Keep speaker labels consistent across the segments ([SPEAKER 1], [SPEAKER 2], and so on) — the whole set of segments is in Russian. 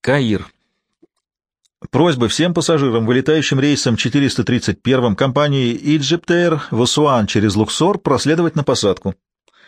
[SPEAKER 1] Каир. Просьба всем пассажирам, вылетающим рейсом 431 компании Egypt Air в Асуан через Луксор, проследовать на посадку.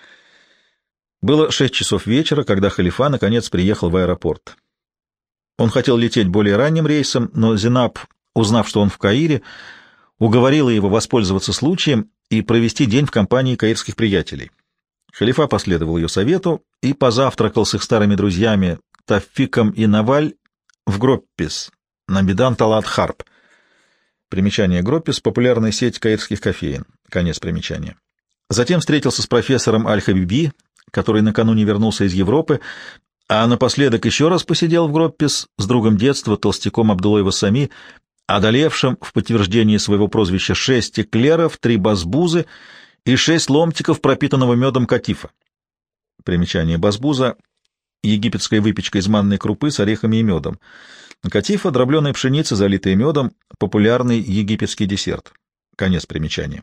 [SPEAKER 1] Было 6 часов вечера, когда халифа наконец приехал в аэропорт. Он хотел лететь более ранним рейсом, но Зинаб, узнав, что он в Каире, уговорила его воспользоваться случаем и провести день в компании каирских приятелей. Халифа последовал ее совету и позавтракал с их старыми друзьями Тафиком и Наваль в Гроппис на Медан Талат Харб. Примечание: Гроппис — популярная сеть каирских кофеен. Конец примечания. Затем встретился с профессором Аль-Хабиби, который накануне вернулся из Европы, а напоследок еще раз посидел в Гроппис с другом детства, толстяком Абдуллой Вассами, одолевшим в подтверждении своего прозвища 6 эклеров, 3 басбузы и 6 ломтиков пропитанного медом катифа. Примечание: басбуза — египетская выпечка из манной крупы с орехами и медом. Катифа — дробленая пшеница, залитая медом, популярный египетский десерт. Конец примечания.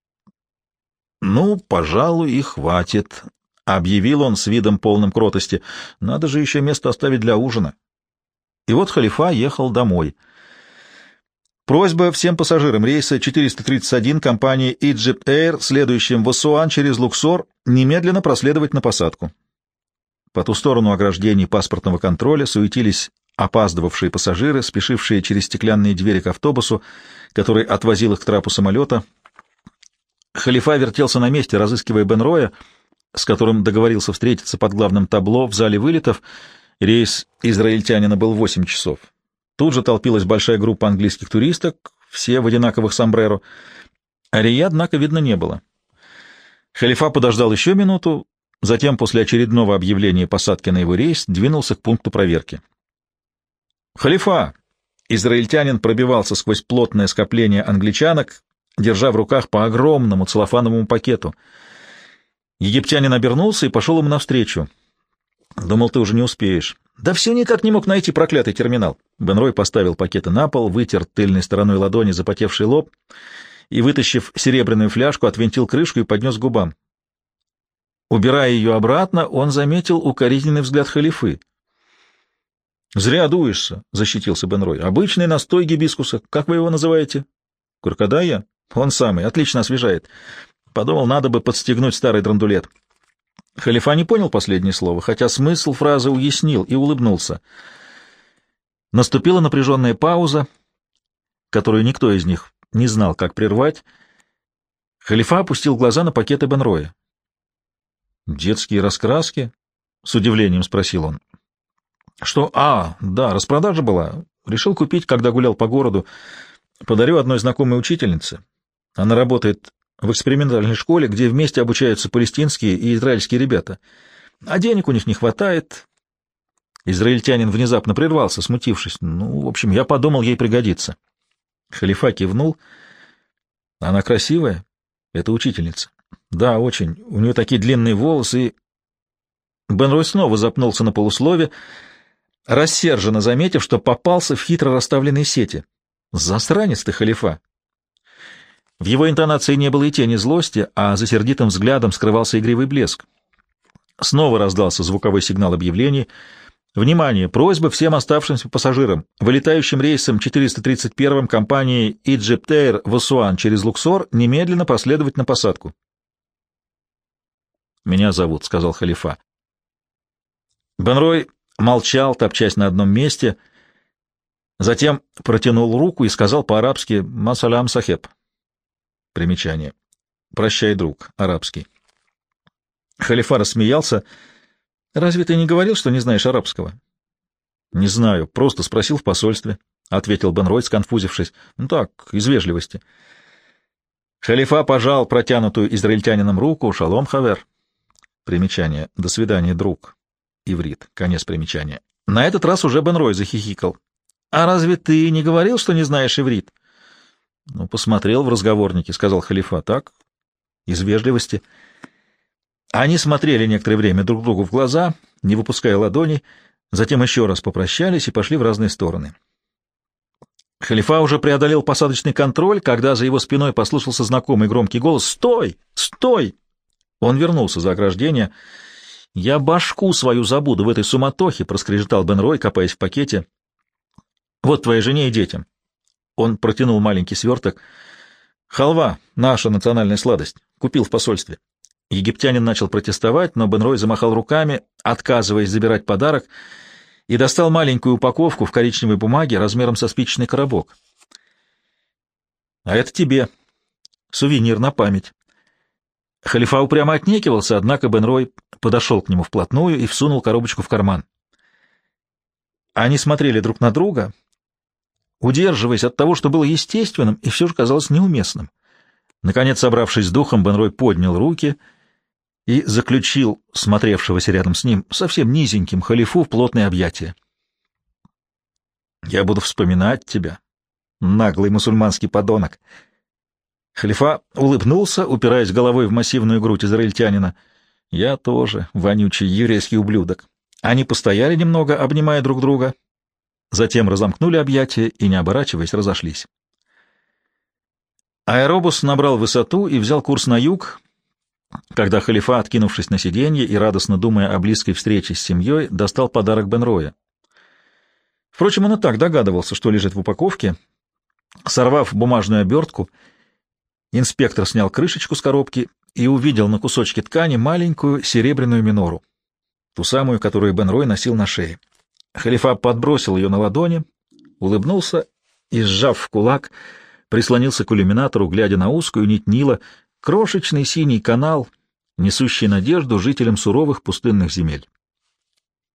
[SPEAKER 1] «Ну, пожалуй, и хватит», — объявил он с видом полным кротости. «Надо же еще место оставить для ужина». И вот халифа ехал домой. Просьба всем пассажирам рейса 431 компании Egypt Air, следующим в Асуан через Луксор, немедленно проследовать на посадку. По ту сторону ограждений паспортного контроля суетились опаздывавшие пассажиры, спешившие через стеклянные двери к автобусу, который отвозил их к трапу самолета. Халифа вертелся на месте, разыскивая Бен Роя, с которым договорился встретиться под главным табло в зале вылетов. Рейс израильтянина был 8 часов. Тут же толпилась большая группа английских туристок, все в одинаковых сомбреро. Арии, однако, видно не было. Халифа подождал еще минуту, затем, после очередного объявления посадки на его рейс, двинулся к пункту проверки. «Халифа!» Израильтянин пробивался сквозь плотное скопление англичанок, держа в руках по огромному целлофановому пакету. Египтянин обернулся и пошел ему навстречу. «Думал, ты уже не успеешь». «Да все никак не мог найти проклятый терминал». Бен Рой поставил пакеты на пол, вытер тыльной стороной ладони запотевший лоб и, вытащив серебряную фляжку, отвинтил крышку и поднес к губам. Убирая ее обратно, он заметил укоризненный взгляд халифы. «Зря дуешься», — защитился Бен Рой. «Обычный настой гибискуса. Как вы его называете?» «Куркадая?» «Он самый. Отлично освежает. Подумал, надо бы подстегнуть старый драндулет». Халифа не понял последнее слово, хотя смысл фразы уяснил, и улыбнулся. Наступила напряженная пауза, которую никто из них не знал, как прервать. Халифа опустил глаза на пакеты Бен Роя. «Детские раскраски?» — с удивлением спросил он. «Что? Да, распродажа была. Решил купить, когда гулял по городу. Подарю одной знакомой учительнице. Она работает в экспериментальной школе, где вместе обучаются палестинские и израильские ребята. А денег у них не хватает». Израильтянин внезапно прервался, смутившись. В общем, я подумал, ей пригодится. Халифа кивнул. «Она красивая? Это учительница?» «Да, очень. У нее такие длинные волосы и...» Бен Рой снова запнулся на полуслове, рассерженно заметив, что попался в хитро расставленные сети. «Засранец ты, халифа!» В его интонации не было и тени злости, а за сердитым взглядом скрывался игривый блеск. Снова раздался звуковой сигнал объявлений. «Внимание! Просьба всем оставшимся пассажирам, вылетающим рейсом 431 компании Egypt Air в Асуан через Луксор, немедленно проследовать на посадку». «Меня зовут», — сказал халифа. Бен Рой молчал, топчась на одном месте, затем протянул руку и сказал по-арабски «Масалям сахеб». Примечание. «Прощай, друг», арабский. Халифа рассмеялся. «Разве ты не говорил, что не знаешь арабского?» «Не знаю, просто спросил в посольстве», — ответил Бен Рой, сконфузившись. Так, из вежливости». Халифа пожал протянутую израильтянином руку. «Шалом, хавер». Примечание. «До свидания, друг». Иврит. Конец примечания. На этот раз уже Бен Рой захихикал. «А разве ты не говорил, что не знаешь иврит?» «Посмотрел в разговорнике», — сказал халифа. «Так, из вежливости». Они смотрели некоторое время друг другу в глаза, не выпуская ладоней, затем еще раз попрощались и пошли в разные стороны. Халифа уже преодолел посадочный контроль, когда за его спиной послышался знакомый громкий голос: «Стой! Стой!» Он вернулся за ограждение «Я башку свою забуду в этой суматохе», — проскрежетал Бен Рой, копаясь в пакете. «Вот твоей жене и детям». Он протянул маленький сверток. «Халва — наша национальная сладость. Купил в посольстве». Египтянин начал протестовать, но Бен Рой замахал руками, отказываясь забирать подарок, и достал маленькую упаковку в коричневой бумаге размером со спичечный коробок. «А это тебе. Сувенир на память». Халифа упрямо отнекивался, однако Бен Рой подошел к нему вплотную и всунул коробочку в карман. Они смотрели друг на друга, удерживаясь от того, что было естественным и все же казалось неуместным. Наконец, собравшись с духом, Бен Рой поднял руки и заключил смотревшегося рядом с ним совсем низеньким халифу в плотное объятие. «Я буду вспоминать тебя, наглый мусульманский подонок». Халифа улыбнулся, упираясь головой в массивную грудь израильтянина. «Я тоже, вонючий еврейский ублюдок». Они постояли немного, обнимая друг друга, затем разомкнули объятия и, не оборачиваясь, разошлись. Аэробус набрал высоту и взял курс на юг, когда халифа, откинувшись на сиденье и радостно думая о близкой встрече с семьей, достал подарок Бен Роя. Впрочем, он и так догадывался, что лежит в упаковке. Сорвав бумажную обертку, инспектор снял крышечку с коробки и увидел на кусочке ткани маленькую серебряную минору, ту самую, которую Бен Рой носил на шее. Халифа подбросил ее на ладони, улыбнулся и, сжав в кулак, прислонился к иллюминатору, глядя на узкую нить Нила, крошечный синий канал, несущий надежду жителям суровых пустынных земель.